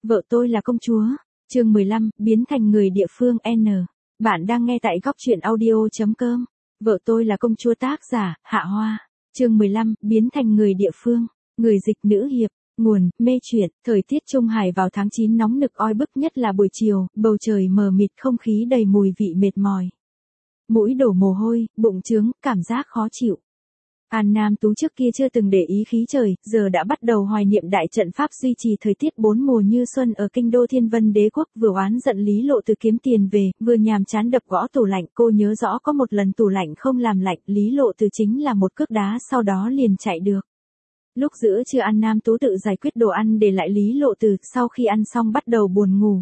Vợ tôi là công chúa. Chương 15, biến thành người địa phương N. Bạn đang nghe tại góc truyện audio.com. Vợ tôi là công chúa, tác giả, Hạ Hoa. Chương 15, biến thành người địa phương. Người dịch nữ hiệp. Nguồn, mê truyện. Thời tiết Trung Hải vào tháng 9 nóng nực oi bức, nhất là buổi chiều, bầu trời mờ mịt, không khí đầy mùi vị mệt mỏi. Mũi đổ mồ hôi, bụng trướng, cảm giác khó chịu. An Nam Tú trước kia chưa từng để ý khí trời, giờ đã bắt đầu hoài niệm đại trận pháp duy trì thời tiết bốn mùa như xuân ở kinh đô Thiên Vân Đế quốc. Vừa oán giận Lý Lộ Từ kiếm tiền về, vừa nhàm chán đập gõ tủ lạnh. Cô nhớ rõ có một lần tủ lạnh không làm lạnh, Lý Lộ Từ chính là một cước đá, sau đó liền chạy được. Lúc giữa trưa An Nam Tú tự giải quyết đồ ăn để lại Lý Lộ Từ, sau khi ăn xong bắt đầu buồn ngủ.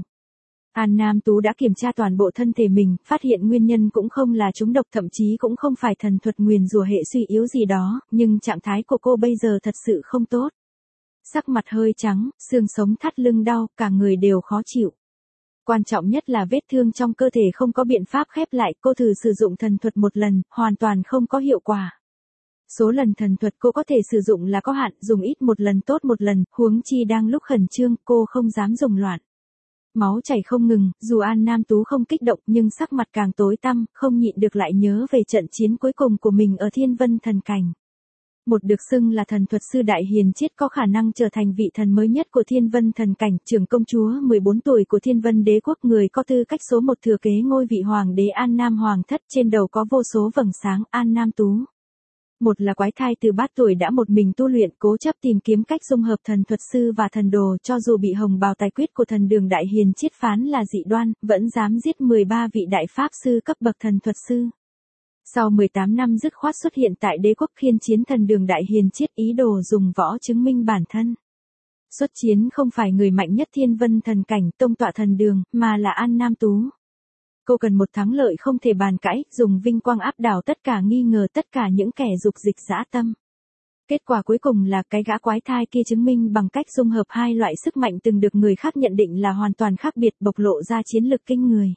An Nam Tú đã kiểm tra toàn bộ thân thể mình, phát hiện nguyên nhân cũng không là trúng độc, thậm chí cũng không phải thần thuật nguyền rủa hệ suy yếu gì đó, nhưng trạng thái của cô bây giờ thật sự không tốt. Sắc mặt hơi trắng, xương sống thắt lưng đau, cả người đều khó chịu. Quan trọng nhất là vết thương trong cơ thể không có biện pháp khép lại, cô thử sử dụng thần thuật một lần, hoàn toàn không có hiệu quả. Số lần thần thuật cô có thể sử dụng là có hạn, dùng ít một lần tốt một lần, huống chi đang lúc khẩn trương, cô không dám dùng loạn. Máu chảy không ngừng, dù An Nam Tú không kích động nhưng sắc mặt càng tối tăm, không nhịn được lại nhớ về trận chiến cuối cùng của mình ở Thiên Vân Thần Cảnh. Một được xưng là thần thuật sư Đại Hiền Chiết có khả năng trở thành vị thần mới nhất của Thiên Vân Thần Cảnh, trưởng công chúa 14 tuổi của Thiên Vân Đế quốc, người có tư cách số 1 thừa kế ngôi vị hoàng đế An Nam Hoàng thất, trên đầu có vô số vầng sáng. An Nam Tú, một là quái thai từ bát tuổi đã một mình tu luyện, cố chấp tìm kiếm cách dung hợp thần thuật sư và thần đồ, cho dù bị hồng bào tài quyết của thần đường Đại Hiền Chiết phán là dị đoan, vẫn dám giết 13 vị đại pháp sư cấp bậc thần thuật sư. Sau 18 năm dứt khoát xuất hiện tại đế quốc khiên chiến thần đường Đại Hiền Chiết, ý đồ dùng võ chứng minh bản thân. Xuất chiến không phải người mạnh nhất Thiên Vân Thần Cảnh, tông tọa thần đường, mà là An Nam Tú. Cô cần một thắng lợi không thể bàn cãi, dùng vinh quang áp đảo tất cả nghi ngờ, tất cả những kẻ dục dịch dã tâm. Kết quả cuối cùng là cái gã quái thai kia chứng minh bằng cách dung hợp hai loại sức mạnh từng được người khác nhận định là hoàn toàn khác biệt, bộc lộ ra chiến lực kinh người.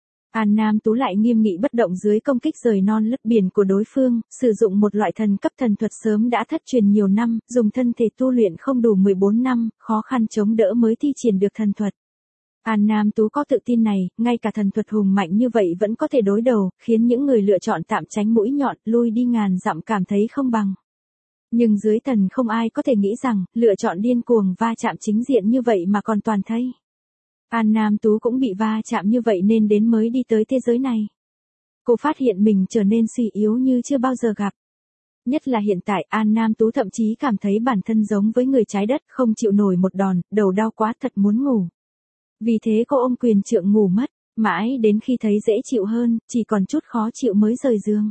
An Nam Tú lại nghiêm nghị bất động dưới công kích rời non lấp biển của đối phương, sử dụng một loại thần cấp thần thuật sớm đã thất truyền nhiều năm, dùng thân thể tu luyện không đủ 14 năm, khó khăn chống đỡ mới thi triển được thần thuật. An Nam Tú có tự tin này, ngay cả thần thuật hùng mạnh như vậy vẫn có thể đối đầu, khiến những người lựa chọn tạm tránh mũi nhọn, lui đi ngàn dặm cảm thấy không bằng. Nhưng dưới thần không ai có thể nghĩ rằng, lựa chọn điên cuồng va chạm chính diện như vậy mà còn toàn thây. An Nam Tú cũng bị va chạm như vậy nên đến mới đi tới thế giới này. Cô phát hiện mình trở nên suy yếu như chưa bao giờ gặp. Nhất là hiện tại, An Nam Tú thậm chí cảm thấy bản thân giống với người trái đất, không chịu nổi một đòn, đầu đau quá thật muốn ngủ. Vì thế cô ôm quyền trượng ngủ mất, mãi đến khi thấy dễ chịu hơn, chỉ còn chút khó chịu mới rời giường.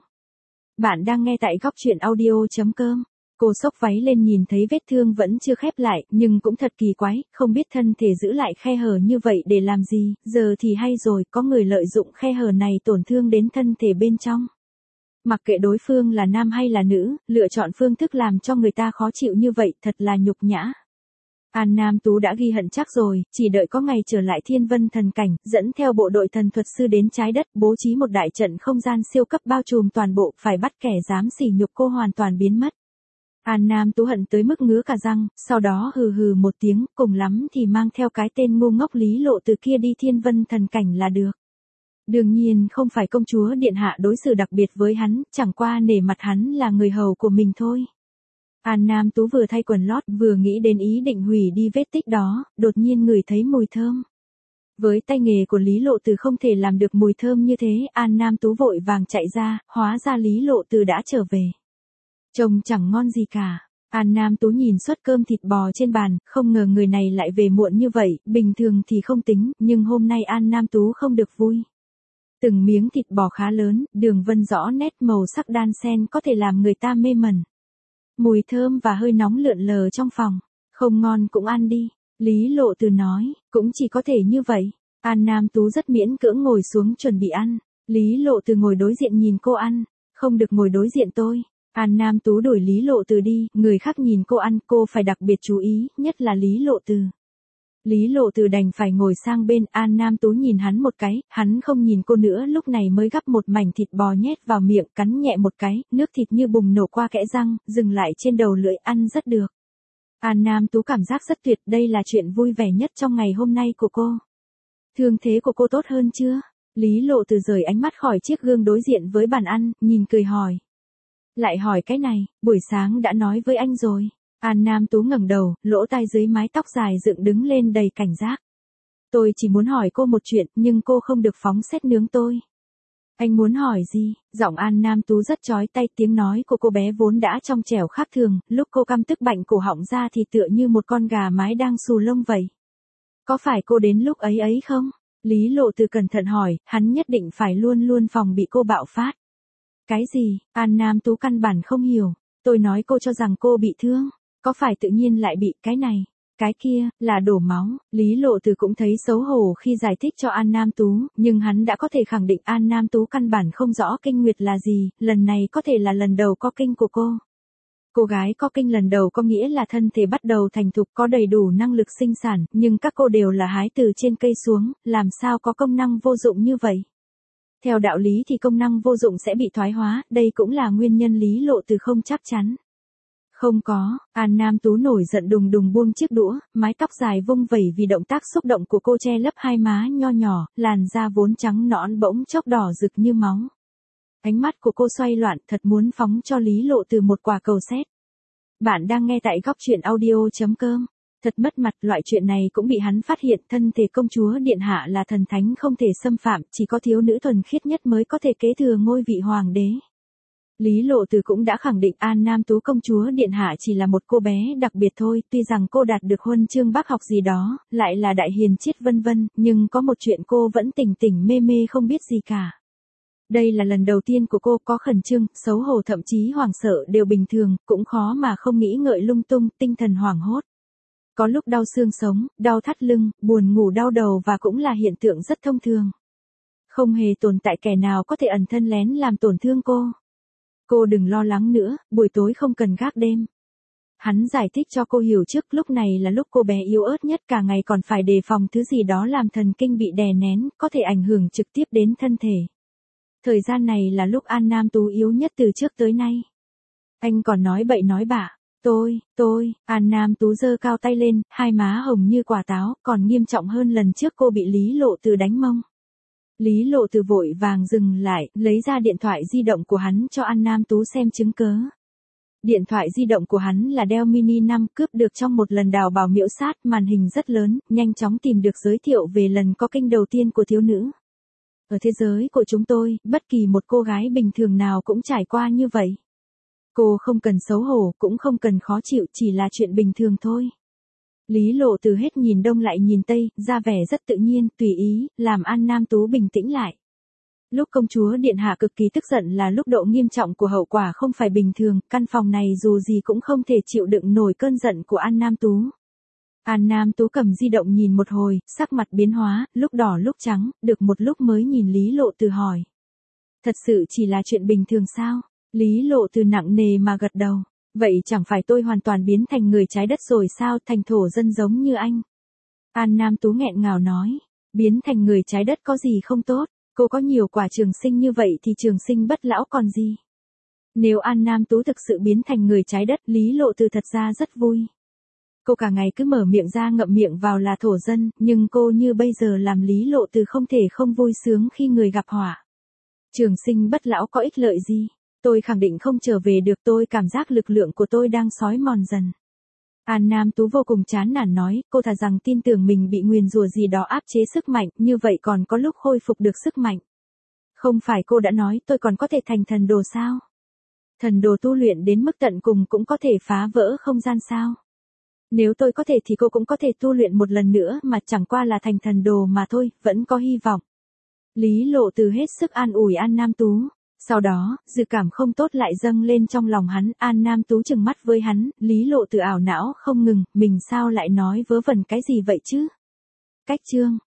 Bạn đang nghe tại góc truyện audio.com. Cô xốc váy lên nhìn thấy vết thương vẫn chưa khép lại, nhưng cũng thật kỳ quái, không biết thân thể giữ lại khe hở như vậy để làm gì, giờ thì hay rồi, có người lợi dụng khe hở này tổn thương đến thân thể bên trong. Mặc kệ đối phương là nam hay là nữ, lựa chọn phương thức làm cho người ta khó chịu như vậy, thật là nhục nhã. An Nam Tú đã ghi hận chắc rồi, chỉ đợi có ngày trở lại Thiên Vân Thần Cảnh, dẫn theo bộ đội thần thuật sư đến trái đất, bố trí một đại trận không gian siêu cấp bao trùm toàn bộ, phải bắt kẻ dám sỉ nhục cô hoàn toàn biến mất. An Nam Tú hận tới mức ngứa cả răng, sau đó hừ hừ một tiếng, cùng lắm thì mang theo cái tên ngu ngốc Lý Lộ Từ kia đi Thiên Vân Thần Cảnh là được. Đương nhiên không phải công chúa điện hạ đối xử đặc biệt với hắn, chẳng qua nể mặt hắn là người hầu của mình thôi. An Nam Tú vừa thay quần lót, vừa nghĩ đến ý định hủy đi vết tích đó, đột nhiên ngửi thấy mùi thơm. Với tay nghề của Lý Lộ Từ không thể làm được mùi thơm như thế, An Nam Tú vội vàng chạy ra, hóa ra Lý Lộ Từ đã trở về. Trông chẳng ngon gì cả. An Nam Tú nhìn suất cơm thịt bò trên bàn, không ngờ người này lại về muộn như vậy, bình thường thì không tính, nhưng hôm nay An Nam Tú không được vui. Từng miếng thịt bò khá lớn, đường vân rõ nét, màu sắc đan xen có thể làm người ta mê mẩn. Mùi thơm và hơi nóng lượn lờ trong phòng. Không ngon cũng ăn đi. Lý Lộ Từ nói, cũng chỉ có thể như vậy. An Nam Tú rất miễn cưỡng ngồi xuống chuẩn bị ăn. Lý Lộ Từ ngồi đối diện nhìn cô ăn. Không được ngồi đối diện tôi. An Nam Tú đuổi Lý Lộ Từ đi, người khác nhìn cô ăn, cô phải đặc biệt chú ý, nhất là Lý Lộ Từ. Lý Lộ Từ đành phải ngồi sang bên, An Nam Tú nhìn hắn một cái, hắn không nhìn cô nữa, lúc này mới gắp một mảnh thịt bò nhét vào miệng, cắn nhẹ một cái, nước thịt như bùng nổ qua kẽ răng, dừng lại trên đầu lưỡi, ăn rất được. An Nam Tú cảm giác rất tuyệt, đây là chuyện vui vẻ nhất trong ngày hôm nay của cô. Thương thế của cô tốt hơn chưa? Lý Lộ Từ rời ánh mắt khỏi chiếc gương đối diện với bàn ăn, nhìn cười hỏi. Lại hỏi cái này, buổi sáng đã nói với anh rồi. An Nam Tú ngẩng đầu, lỗ tai dưới mái tóc dài dựng đứng lên đầy cảnh giác. Tôi chỉ muốn hỏi cô một chuyện, nhưng cô không được phóng xét nướng tôi. Anh muốn hỏi gì? Giọng An Nam Tú rất chói tai, tiếng nói của cô bé vốn đã trong trẻo khác thường, lúc cô căm tức bạnh cổ họng ra thì tựa như một con gà mái đang xù lông vậy. Có phải cô đến lúc ấy ấy không? Lý Lộ Từ cẩn thận hỏi, hắn nhất định phải luôn luôn phòng bị cô bạo phát. Cái gì? An Nam Tú căn bản không hiểu. Tôi nói cô cho rằng cô bị thương. Có phải tự nhiên lại bị cái này, cái kia, là đổ máu. Lý Lộ Từ cũng thấy xấu hổ khi giải thích cho An Nam Tú, nhưng hắn đã có thể khẳng định An Nam Tú căn bản không rõ kinh nguyệt là gì, lần này có thể là lần đầu có kinh của cô. Cô gái có kinh lần đầu có nghĩa là thân thể bắt đầu thành thục, có đầy đủ năng lực sinh sản, nhưng các cô đều là hái từ trên cây xuống, làm sao có công năng vô dụng như vậy? Theo đạo lý thì công năng vô dụng sẽ bị thoái hóa, đây cũng là nguyên nhân Lý Lộ Từ không chắc chắn. Không có, An Nam Tú nổi giận đùng đùng buông chiếc đũa, mái tóc dài vung vẩy vì động tác xúc động của cô che lấp hai má nho nhỏ, làn da vốn trắng nõn bỗng chốc đỏ rực như máu. Ánh mắt của cô xoay loạn, thật muốn phóng cho Lý Lộ Từ một quả cầu sét. Bạn đang nghe tại góc truyện audio.com. Thật mất mặt, loại chuyện này cũng bị hắn phát hiện, thân thể công chúa điện hạ là thần thánh không thể xâm phạm, chỉ có thiếu nữ thuần khiết nhất mới có thể kế thừa ngôi vị hoàng đế. Lý Lộ Từ cũng đã khẳng định An Nam Tú công chúa điện hạ chỉ là một cô bé đặc biệt thôi, tuy rằng cô đạt được huân chương bác học gì đó, lại là đại hiền triết vân vân, nhưng có một chuyện cô vẫn tỉnh tỉnh mê mê không biết gì cả. Đây là lần đầu tiên của cô, có khẩn trương, xấu hổ thậm chí hoảng sợ đều bình thường, cũng khó mà không nghĩ ngợi lung tung, tinh thần hoảng hốt. Có lúc đau xương sống, đau thắt lưng, buồn ngủ đau đầu và cũng là hiện tượng rất thông thường. Không hề tồn tại kẻ nào có thể ẩn thân lén làm tổn thương cô. Cô đừng lo lắng nữa, buổi tối không cần gác đêm. Hắn giải thích cho cô hiểu trước, lúc này là lúc cô bé yếu ớt nhất, cả ngày còn phải đề phòng thứ gì đó làm thần kinh bị đè nén, có thể ảnh hưởng trực tiếp đến thân thể. Thời gian này là lúc An Nam Tú yếu nhất từ trước tới nay. Anh còn nói bậy nói bạ. An Nam Tú giơ cao tay lên, hai má hồng như quả táo, còn nghiêm trọng hơn lần trước cô bị Lý Lộ Từ đánh mông. Lý Lộ Từ vội vàng dừng lại, lấy ra điện thoại di động của hắn cho An Nam Tú xem chứng cớ. Điện thoại di động của hắn là Dell Mini 5, cướp được trong một lần đào bảo miễu sát, màn hình rất lớn, nhanh chóng tìm được giới thiệu về lần có kinh đầu tiên của thiếu nữ. Ở thế giới của chúng tôi, bất kỳ một cô gái bình thường nào cũng trải qua như vậy. Cô không cần xấu hổ, cũng không cần khó chịu, chỉ là chuyện bình thường thôi. Lý Lộ Từ hết nhìn đông lại nhìn tây, ra vẻ rất tự nhiên, tùy ý, làm An Nam Tú bình tĩnh lại. Lúc công chúa điện hạ cực kỳ tức giận là lúc độ nghiêm trọng của hậu quả không phải bình thường, căn phòng này dù gì cũng không thể chịu đựng nổi cơn giận của An Nam Tú. An Nam Tú cầm di động nhìn một hồi, sắc mặt biến hóa, lúc đỏ lúc trắng, được một lúc mới nhìn Lý Lộ Từ hỏi. Thật sự chỉ là chuyện bình thường sao? Lý Lộ Từ nặng nề mà gật đầu. Vậy chẳng phải tôi hoàn toàn biến thành người trái đất rồi sao, thành thổ dân giống như anh? An Nam Tú nghẹn ngào nói. Biến thành người trái đất có gì không tốt? Cô có nhiều quả trường sinh như vậy thì trường sinh bất lão còn gì? Nếu An Nam Tú thực sự biến thành người trái đất, Lý Lộ Từ thật ra rất vui. Cô cả ngày cứ mở miệng ra ngậm miệng vào là thổ dân, nhưng cô như bây giờ làm Lý Lộ Từ không thể không vui sướng khi người gặp họa. Trường sinh bất lão có ích lợi gì? Tôi khẳng định không trở về được, tôi cảm giác lực lượng của tôi đang xói mòn dần. An Nam Tú vô cùng chán nản nói, cô thà rằng tin tưởng mình bị nguyền rủa gì đó áp chế sức mạnh, như vậy còn có lúc khôi phục được sức mạnh. Không phải cô đã nói tôi còn có thể thành thần đồ sao? Thần đồ tu luyện đến mức tận cùng cũng có thể phá vỡ không gian sao? Nếu tôi có thể thì cô cũng có thể tu luyện một lần nữa mà, chẳng qua là thành thần đồ mà thôi, vẫn có hy vọng. Lý Lộ Từ hết sức an ủi An Nam Tú. Sau đó, dự cảm không tốt lại dâng lên trong lòng hắn, An Nam Tú trừng mắt với hắn, Lý Lộ Từ ảo não không ngừng, mình sao lại nói vớ vẩn cái gì vậy chứ? Cách chương